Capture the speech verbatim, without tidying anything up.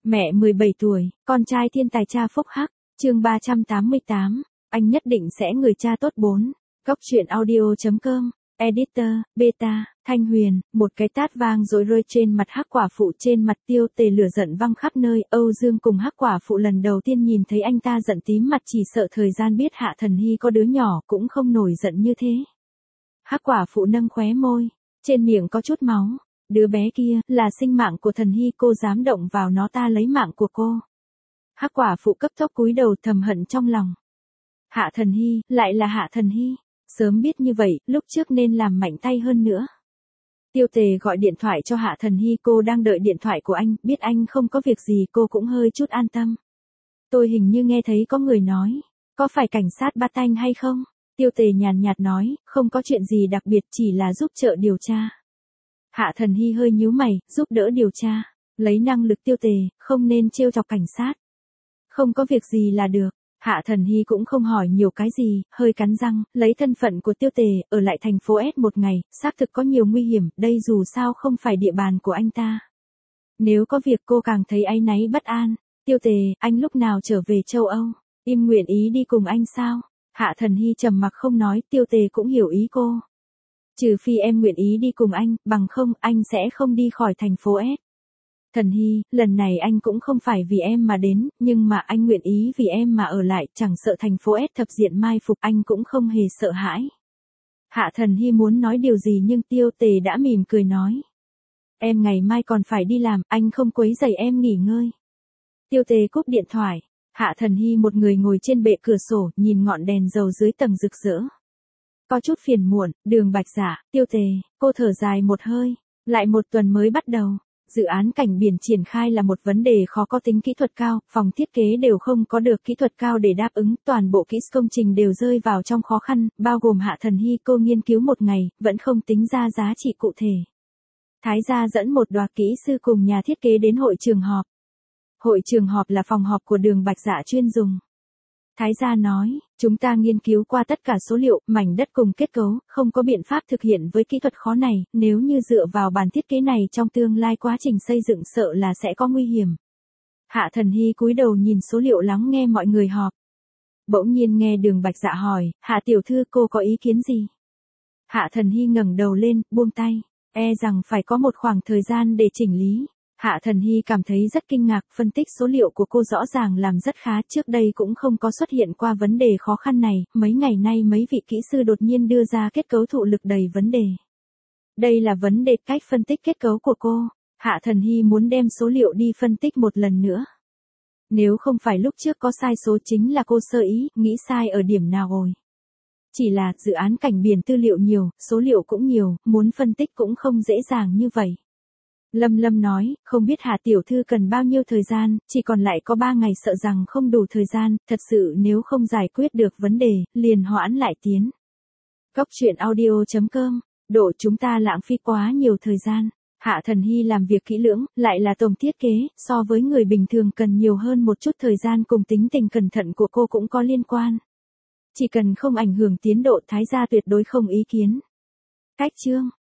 Mẹ mười bảy tuổi, con trai thiên tài cha phúc hắc, chương ba trăm tám mươi tám, anh nhất định sẽ người cha tốt bốn. Góc truyện audio chấm com, editor, beta, Thanh Huyền, một cái tát vang rồi rơi trên mặt hắc quả phụ, trên mặt Tiêu Tề lửa giận văng khắp nơi. Âu Dương cùng hắc quả phụ lần đầu tiên nhìn thấy anh ta giận tím mặt, chỉ sợ thời gian biết Hạ Thần Hy có đứa nhỏ cũng không nổi giận như thế. Hắc quả phụ nâng khóe môi, trên miệng có chút máu. Đứa bé kia là sinh mạng của Thần Hy, cô dám động vào nó ta lấy mạng của cô. Hắc quả phụ cấp tốc cúi đầu thầm hận trong lòng. Hạ Thần Hy, lại là Hạ Thần Hy. Sớm biết như vậy, lúc trước nên làm mạnh tay hơn nữa. Tiêu Tề gọi điện thoại cho Hạ Thần Hy, cô đang đợi điện thoại của anh, biết anh không có việc gì cô cũng hơi chút an tâm. Tôi hình như nghe thấy có người nói, có phải cảnh sát bắt anh hay không? Tiêu Tề nhàn nhạt nói, không có chuyện gì đặc biệt, chỉ là giúp trợ điều tra. Hạ Thần Hy hơi nhíu mày, giúp đỡ điều tra, lấy năng lực Tiêu Tề, không nên trêu chọc cảnh sát. Không có việc gì là được. Hạ Thần Hy cũng không hỏi nhiều cái gì, hơi cắn răng, lấy thân phận của Tiêu Tề, ở lại thành phố S một ngày, xác thực có nhiều nguy hiểm, đây dù sao không phải địa bàn của anh ta. Nếu có việc cô càng thấy áy náy bất an. Tiêu Tề, anh lúc nào trở về châu Âu? Im nguyện ý đi cùng anh sao? Hạ Thần Hy trầm mặc không nói, Tiêu Tề cũng hiểu ý cô. Trừ phi em nguyện ý đi cùng anh, bằng không, anh sẽ không đi khỏi thành phố S. Thần Hy, lần này anh cũng không phải vì em mà đến, nhưng mà anh nguyện ý vì em mà ở lại, chẳng sợ thành phố S thập diện mai phục, anh cũng không hề sợ hãi. Hạ Thần Hy muốn nói điều gì nhưng Tiêu Tề đã mỉm cười nói. Em ngày mai còn phải đi làm, anh không quấy rầy em nghỉ ngơi. Tiêu Tề cúp điện thoại, Hạ Thần Hy một người ngồi trên bệ cửa sổ, nhìn ngọn đèn dầu dưới tầng rực rỡ. Có chút phiền muộn, Đường Bạch Dạ, Tiêu Tề, cô thở dài một hơi, lại một tuần mới bắt đầu. Dự án cảnh biển triển khai là một vấn đề khó, có tính kỹ thuật cao, phòng thiết kế đều không có được kỹ thuật cao để đáp ứng, toàn bộ kỹ công trình đều rơi vào trong khó khăn, bao gồm Hạ Thần Hy. Cô nghiên cứu một ngày, vẫn không tính ra giá trị cụ thể. Thái gia dẫn một đoàn kỹ sư cùng nhà thiết kế đến hội trường họp. Hội trường họp là phòng họp của Đường Bạch Dạ chuyên dùng. Thái gia nói, chúng ta nghiên cứu qua tất cả số liệu, mảnh đất cùng kết cấu, không có biện pháp thực hiện với kỹ thuật khó này, nếu như dựa vào bản thiết kế này trong tương lai quá trình xây dựng sợ là sẽ có nguy hiểm. Hạ Thần Hy cúi đầu nhìn số liệu lắng nghe mọi người họp. Bỗng nhiên nghe Đường Bạch Dạ hỏi, Hạ tiểu thư cô có ý kiến gì? Hạ Thần Hy ngẩng đầu lên, buông tay, e rằng phải có một khoảng thời gian để chỉnh lý. Hạ Thần Hy cảm thấy rất kinh ngạc, phân tích số liệu của cô rõ ràng làm rất khá, trước đây cũng không có xuất hiện qua vấn đề khó khăn này, mấy ngày nay mấy vị kỹ sư đột nhiên đưa ra kết cấu thụ lực đầy vấn đề. Đây là vấn đề cách phân tích kết cấu của cô, Hạ Thần Hy muốn đem số liệu đi phân tích một lần nữa. Nếu không phải lúc trước có sai số chính là cô sơ ý, nghĩ sai ở điểm nào rồi. Chỉ là dự án cảnh biển tư liệu nhiều, số liệu cũng nhiều, muốn phân tích cũng không dễ dàng như vậy. Lâm Lâm nói, không biết Hạ tiểu thư cần bao nhiêu thời gian, chỉ còn lại có ba ngày sợ rằng không đủ thời gian, thật sự nếu không giải quyết được vấn đề, liền hoãn lại tiến. Góc truyện audio chấm com, độ chúng ta lãng phí quá nhiều thời gian. Hạ Thần Hy làm việc kỹ lưỡng, lại là tổng thiết kế, so với người bình thường cần nhiều hơn một chút thời gian, cùng tính tình cẩn thận của cô cũng có liên quan. Chỉ cần không ảnh hưởng tiến độ, Thái gia tuyệt đối không ý kiến. Cách chương